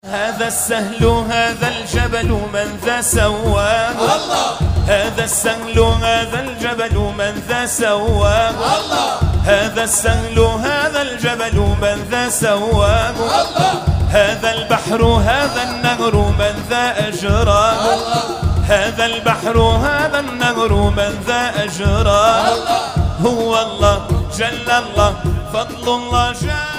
هذا السهل هذا الجبل من ذا سواه الله. هذا السهل هذا الجبل من ذا سواه الله. هذا السهل هذا الجبل من ذا سواه الله. هذا البحر هذا النهر من ذا أجراه الله. هذا البحر هذا النهر من ذا أجراه الله. هو الله جل الله فضل الله جل